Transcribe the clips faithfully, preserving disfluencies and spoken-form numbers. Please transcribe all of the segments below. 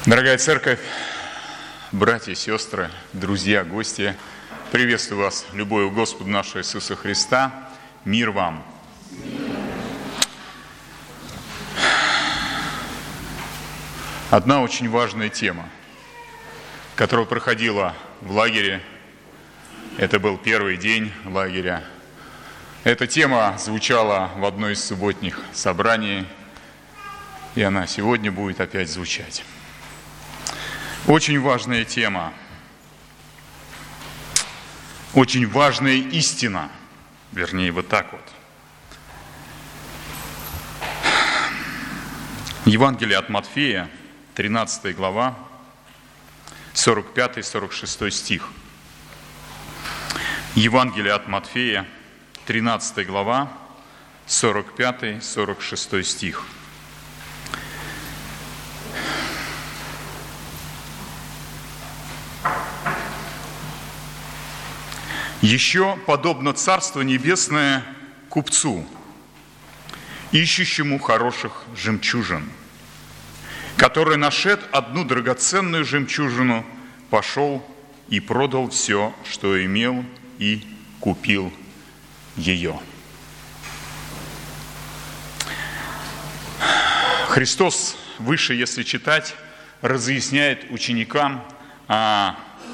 Дорогая церковь, братья и сестры, друзья, гости, приветствую вас, любовью Господа нашего Иисуса Христа. Мир вам! Одна очень важная тема, которая проходила в лагере. Это был первый день лагеря. Эта тема звучала в одной из субботних собраний, и она сегодня будет опять звучать. Очень важная тема, очень важная истина, вернее, вот так вот. Евангелие от Матфея, тринадцатая глава, сорок пятый сорок шестой стих. Евангелие от Матфея, тринадцатая глава, сорок пятый сорок шестой стих. «Еще подобно Царство Небесное купцу, ищущему хороших жемчужин, который, нашед одну драгоценную жемчужину, пошел и продал все, что имел, и купил ее». Христос выше, если читать, разъясняет ученикам о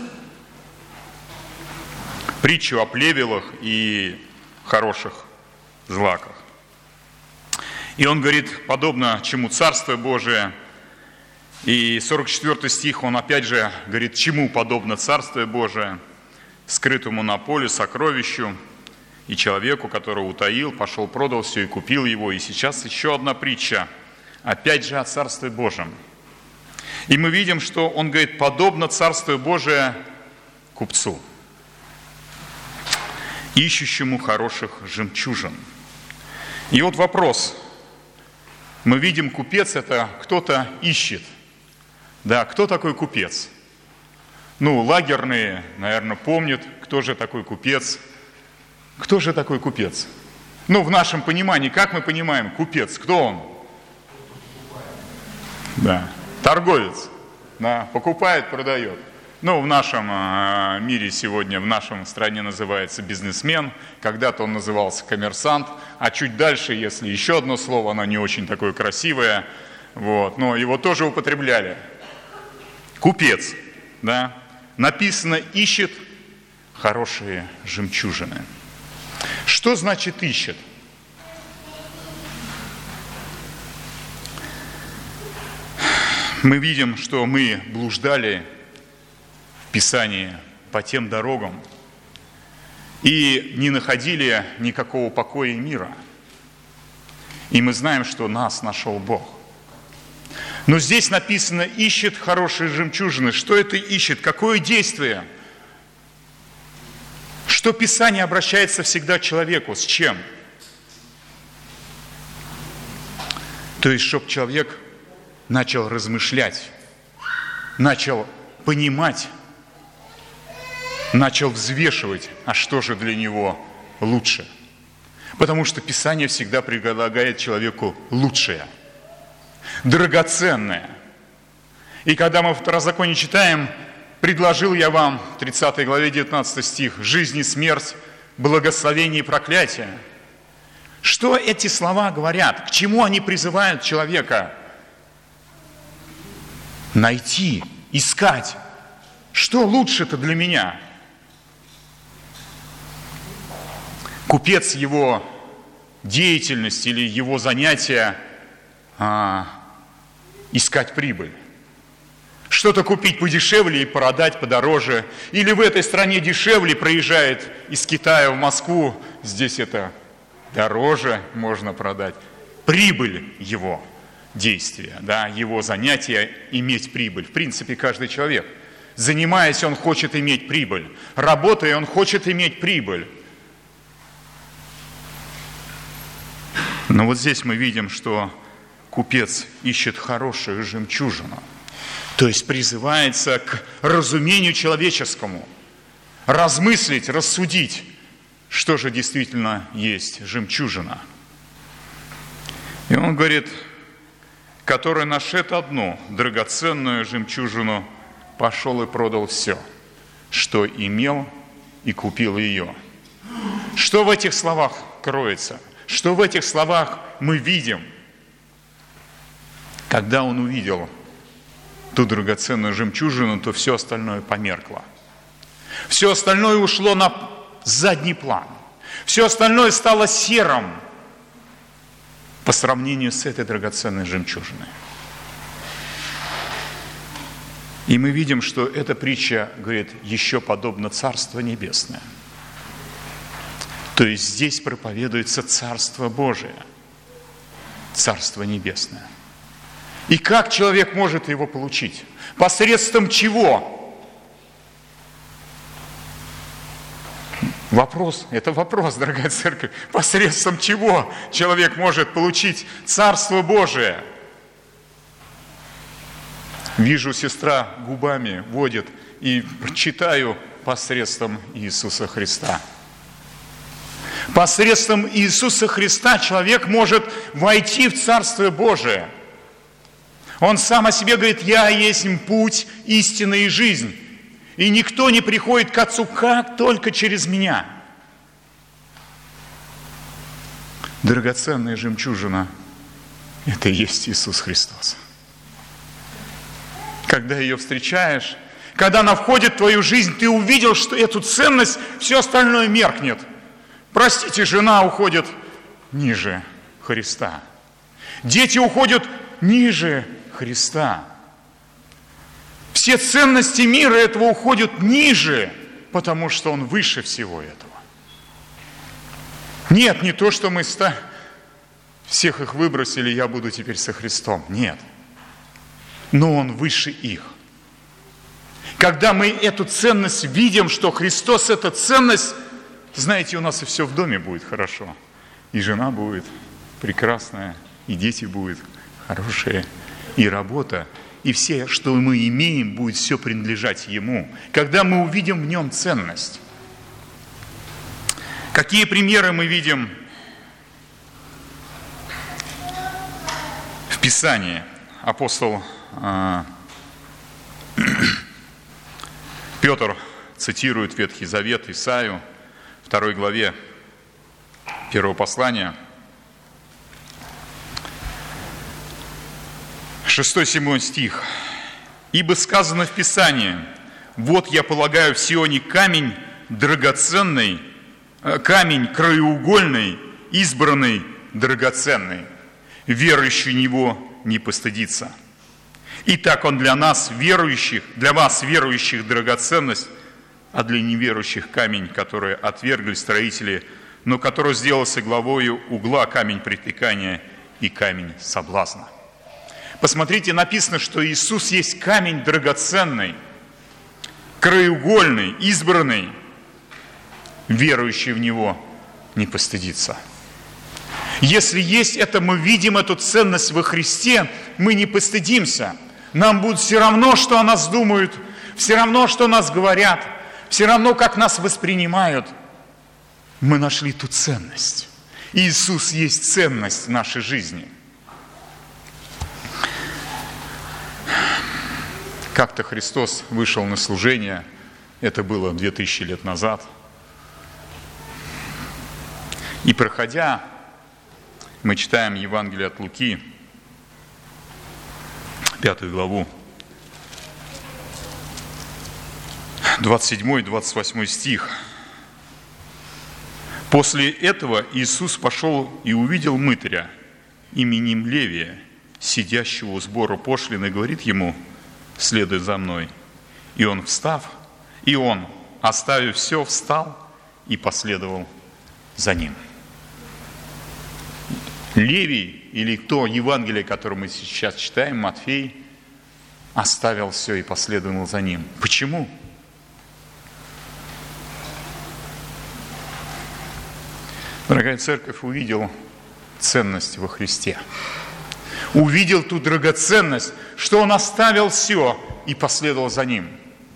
притчу о плевелах и хороших злаках. И он говорит, подобно чему Царство Божие. И сорок четвёртый стих, он опять же говорит, чему подобно Царство Божие, скрытому на поле сокровищу, и человеку, которого утаил, пошел, продал все и купил его. И сейчас еще одна притча, опять же о Царстве Божьем. И мы видим, что он говорит, подобно Царство Божие купцу, ищущему хороших жемчужин. И вот вопрос. Мы видим, купец – это кто-то ищет. Да, кто такой купец? Ну, лагерные, наверное, помнят, кто же такой купец. Кто же такой купец? Ну, в нашем понимании, как мы понимаем, купец, кто он? Да, торговец, да, покупает, продает. Ну, в нашем э, мире сегодня, в нашем стране называется бизнесмен, когда-то он назывался коммерсант, а чуть дальше, если еще одно слово, оно не очень такое красивое, вот, но его тоже употребляли. Купец, да, написано, ищет хорошие жемчужины. Что значит ищет? Мы видим, что мы блуждали Писании по тем дорогам и не находили никакого покоя и мира. И мы знаем, что нас нашел Бог. Но здесь написано, ищет хорошие жемчужины. Что это ищет? Какое действие? Что Писание обращается всегда к человеку? С чем? То есть, чтобы человек начал размышлять, начал понимать, начал взвешивать, а что же для него лучше. Потому что Писание всегда предлагает человеку лучшее, драгоценное. И когда мы в Второзаконии читаем, «Предложил я вам», в тридцатой главе, девятнадцатый стих, «жизнь и смерть, благословение и проклятие». Что эти слова говорят? К чему они призывают человека? Найти, искать. Что лучше-то для меня? Купец, его деятельность или его занятие а, искать прибыль. Что-то купить подешевле и продать подороже. Или в этой стране дешевле проезжает из Китая в Москву, здесь это дороже можно продать. Прибыль его действия, да, его занятия иметь прибыль. В принципе, каждый человек, занимаясь, он хочет иметь прибыль. Работая, он хочет иметь прибыль. Но вот здесь мы видим, что купец ищет хорошую жемчужину. То есть призывается к разумению человеческому. Размыслить, рассудить, что же действительно есть жемчужина. И он говорит, который нашед одну драгоценную жемчужину, пошел и продал все, что имел, и купил ее». Что в этих словах кроется? Что в этих словах мы видим? Когда он увидел ту драгоценную жемчужину, то все остальное померкло. Все остальное ушло на задний план. Все остальное стало серым по сравнению с этой драгоценной жемчужиной. И мы видим, что эта притча говорит, еще подобно Царство Небесное. То есть здесь проповедуется Царство Божие, Царство Небесное. И как человек может его получить? Посредством чего? Вопрос, это вопрос, дорогая церковь. Посредством чего человек может получить Царство Божие? Вижу, сестра губами водит, и читаю посредством Иисуса Христа. Посредством Иисуса Христа человек может войти в Царство Божие. Он сам о себе говорит: «Я есть путь, истина и жизнь, и никто не приходит к Отцу, как только через меня». Драгоценная жемчужина – это и есть Иисус Христос. Когда ее встречаешь, когда она входит в твою жизнь, ты увидел, что эту ценность, все остальное меркнет. Простите, жена уходит ниже Христа. Дети уходят ниже Христа. Все ценности мира этого уходят ниже, потому что Он выше всего этого. Нет, не то, что мы ста... всех их выбросили, я буду теперь со Христом. Нет. Но Он выше их. Когда мы эту ценность видим, что Христос – это ценность, знаете, у нас и все в доме будет хорошо. И жена будет прекрасная, и дети будут хорошие, и работа, и все, что мы имеем, будет все принадлежать Ему. Когда мы увидим в Нем ценность. Какие примеры мы видим в Писании? Апостол э, Петр цитирует Ветхий Завет, Исаию, второй главе первого послания, шестой-седьмой стих. «Ибо сказано в Писании: вот я полагаю в Сионе камень драгоценный, камень краеугольный, избранный, драгоценный. Верующий в него не постыдится. Итак, он для нас, верующих, для вас, верующих, драгоценность, а для неверующих камень, который отвергли строители, но который сделался главою угла, камень притыкания и камень соблазна». Посмотрите, написано, что Иисус есть камень драгоценный, краеугольный, избранный. Верующий в Него не постыдится. Если есть это, мы видим эту ценность во Христе, мы не постыдимся. Нам будет все равно, что о нас думают, все равно, что о нас говорят, все равно, как нас воспринимают. Мы нашли ту ценность. Иисус есть ценность в нашей жизни. Как-то Христос вышел на служение, это было две тысячи лет назад. И проходя, мы читаем Евангелие от Луки, пятую главу, двадцать седьмой двадцать восьмой стих. «После этого Иисус пошел и увидел мытаря именем Левия, сидящего у сбора пошлины, и говорит ему: следуй за мной. И он, встав, и он, оставив все, встал и последовал за ним». Левий, или то Евангелие, которое мы сейчас читаем, Матфей, оставил все и последовал за ним. Почему? Дорогая церковь, увидел ценность во Христе. Увидел ту драгоценность, что Он оставил все и последовал за Ним.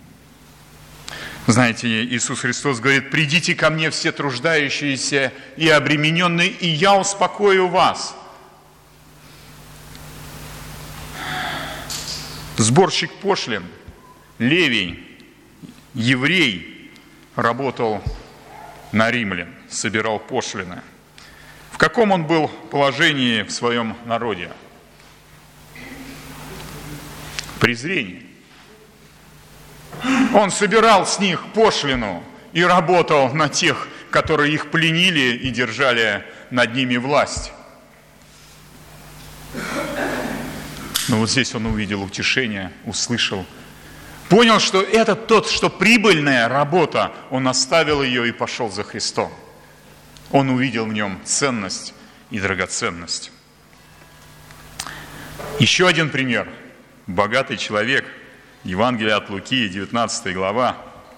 Знаете, Иисус Христос говорит: «Придите ко мне все труждающиеся и обремененные, и я успокою вас». Сборщик пошлин, Левий, еврей, работал на римлян, собирал пошлины. В каком он был положении в своем народе? Презрение. Он собирал с них пошлину и работал на тех, которые их пленили и держали над ними власть. Но вот здесь он увидел утешение, услышал, понял, что это тот, что прибыльная работа, он оставил ее и пошел за Христом. Он увидел в нем ценность и драгоценность. Еще один пример. Богатый человек. Евангелие от Луки, девятнадцатая глава.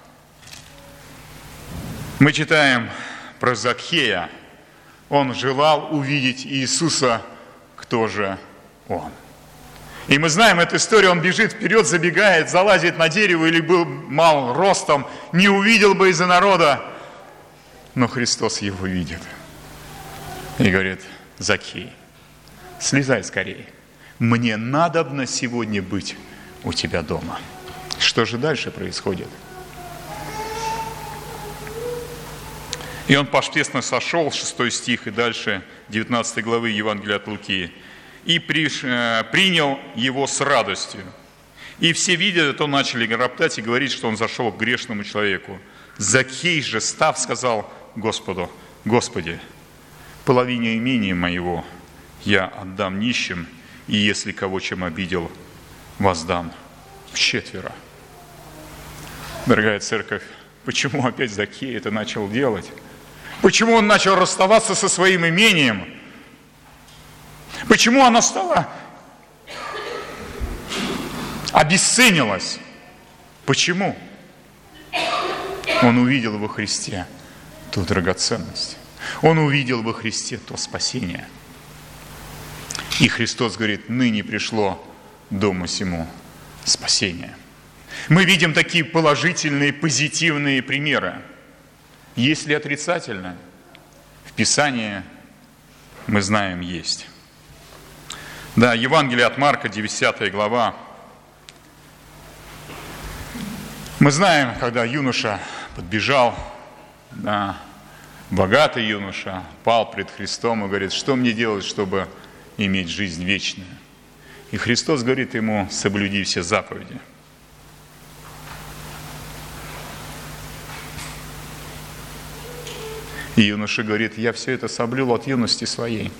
Мы читаем про Закхея. Он желал увидеть Иисуса, кто же он. И мы знаем эту историю, он бежит вперед, забегает, залазит на дерево или был мал ростом, не увидел бы из-за народа. Но Христос его видит и говорит: Закхей, слезай скорее, мне надобно сегодня быть у тебя дома. Что же дальше происходит? И он поспешно сошел, шестой стих и дальше, девятнадцатой главы Евангелия от Луки, и приш, э, принял его с радостью. И все, видя это, начали роптать и говорить, что он зашел к грешному человеку. Закхей же, став, сказал Господу: Господи, половине имения моего я отдам нищим, и если кого чем обидел, воздам вчетверо. Дорогая церковь, почему опять Закхей это начал делать? Почему он начал расставаться со своим имением? Почему оно стало, обесценилось? Почему? Он увидел во Христе ту драгоценность. Он увидел во Христе то спасение. И Христос говорит: ныне пришло дому сему спасение. Мы видим такие положительные, позитивные примеры. Есть ли отрицательное? В Писании мы знаем, есть. Да, Евангелие от Марка, десятая глава. Мы знаем, когда юноша подбежал, да, богатый юноша, пал пред Христом и говорит: что мне делать, чтобы иметь жизнь вечную? И Христос говорит ему: соблюди все заповеди. И юноша говорит: я все это соблюл от юности своей.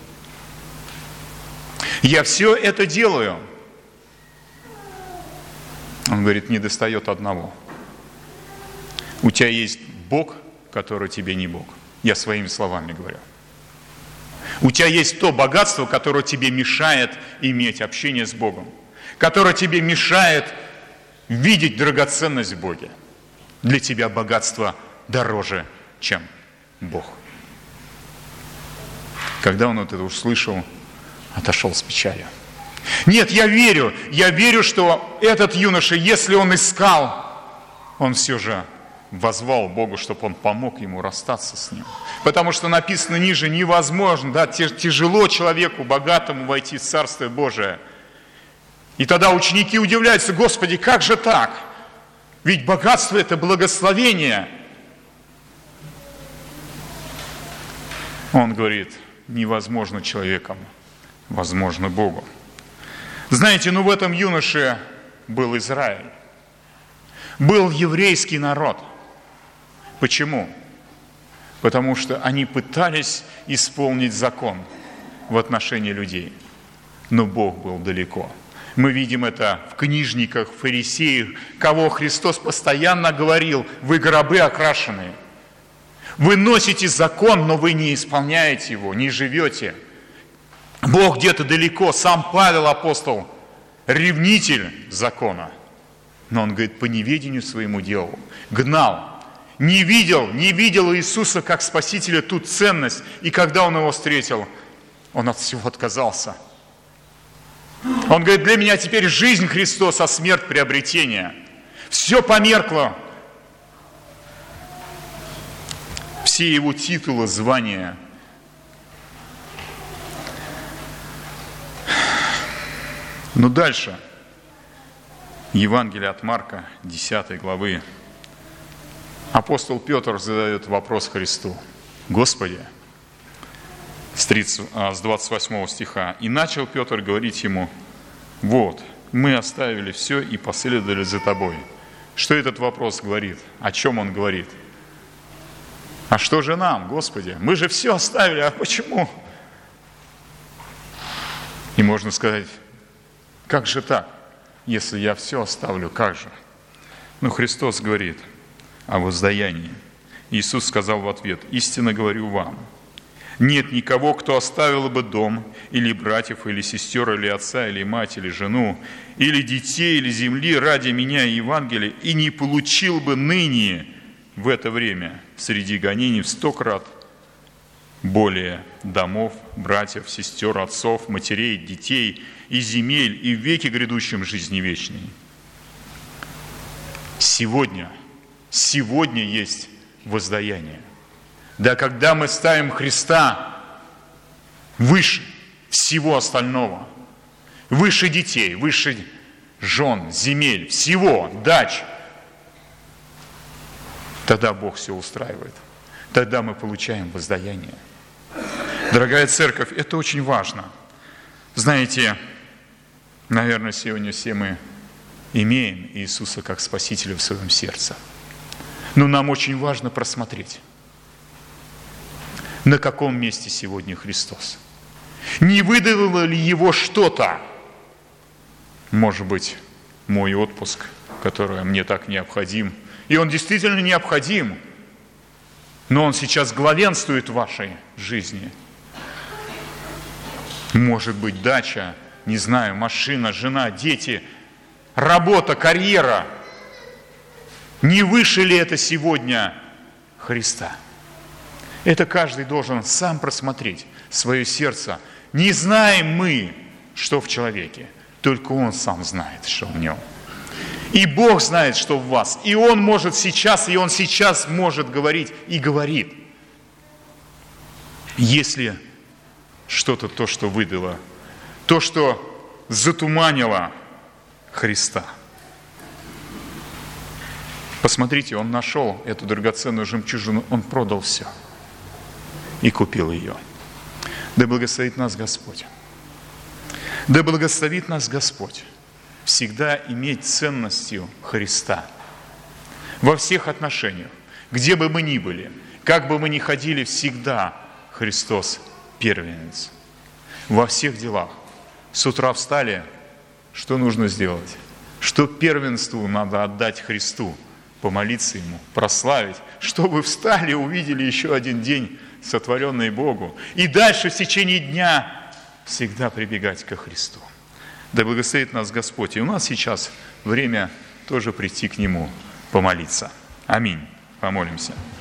Я все это делаю. Он говорит: не достает одного. У тебя есть Бог, который тебе не Бог. Я своими словами говорю. У тебя есть то богатство, которое тебе мешает иметь общение с Богом, которое тебе мешает видеть драгоценность в Боге. Для тебя богатство дороже, чем Бог. Когда он это услышал, отошел с печалью. Нет, я верю, я верю, что этот юноша, если он искал, он все же воззвал Богу, чтобы он помог ему расстаться с ним. Потому что написано ниже: невозможно, да, тяжело человеку богатому войти в Царствие Божие. И тогда ученики удивляются: Господи, как же так? Ведь богатство – это благословение. Он говорит: невозможно человеком, возможно Богу. Знаете, ну в этом юноше был Израиль, был еврейский народ. Почему? Потому что они пытались исполнить закон в отношении людей, но Бог был далеко. Мы видим это в книжниках, фарисеях, кого Христос постоянно говорил: вы гробы окрашенные. Вы носите закон, но вы не исполняете его, не живете. Бог где-то далеко. Сам Павел, апостол, ревнитель закона. Но он, говорит, по неведению своему делу гнал. Не видел, не видел Иисуса как Спасителя ту ценность. И когда он его встретил, он от всего отказался. Он говорит: для меня теперь жизнь Христос, а смерть приобретение. Все померкло. Все его титулы, звания. Но дальше. Евангелие от Марка, десятой главы. Апостол Петр задает вопрос Христу: «Господи», с двадцать восьмого стиха, «И начал Петр говорить ему: вот, мы оставили все и последовали за тобой». Что этот вопрос говорит? О чем он говорит? А что же нам, Господи? Мы же все оставили, а почему? И можно сказать: как же так? Если я все оставлю, как же? Но Христос говорит о воздаянии. Иисус сказал в ответ: «Истинно говорю вам, нет никого, кто оставил бы дом, или братьев, или сестер, или отца, или мать, или жену, или детей, или земли ради меня и Евангелия, и не получил бы ныне в это время среди гонений в сто крат более домов, братьев, сестер, отцов, матерей, детей и земель, и в веке грядущем жизни вечной». Сегодня, сегодня есть воздаяние. Да, когда мы ставим Христа выше всего остального, выше детей, выше жен, земель, всего, дач, тогда Бог все устраивает. Тогда мы получаем воздаяние. Дорогая церковь, это очень важно. Знаете, наверное, сегодня все мы имеем Иисуса как Спасителя в своем сердце. Но нам очень важно просмотреть, на каком месте сегодня Христос. Не выдавило ли Его что-то? Может быть, мой отпуск, который мне так необходим, и он действительно необходим, но он сейчас главенствует в вашей жизни. Может быть, дача, не знаю, машина, жена, дети, работа, карьера. Не выше ли это сегодня Христа? Это каждый должен сам просмотреть свое сердце. Не знаем мы, что в человеке, только Он сам знает, что в нем. И Бог знает, что в вас. И Он может сейчас, и Он сейчас может говорить и говорит. Если что-то, то, что выдало, то, что затуманило Христа. Посмотрите, Он нашел эту драгоценную жемчужину, Он продал все и купил ее. Да благословит нас Господь. Да благословит нас Господь всегда иметь ценностью Христа во всех отношениях, где бы мы ни были, как бы мы ни ходили, всегда Христос первенец. Во всех делах. С утра встали, что нужно сделать? Что первенству надо отдать Христу, помолиться Ему, прославить, чтобы встали, увидели еще один день, сотворенный Богу, и дальше в течение дня всегда прибегать ко Христу. Да благословит нас Господь. И у нас сейчас время тоже прийти к Нему, помолиться. Аминь. Помолимся.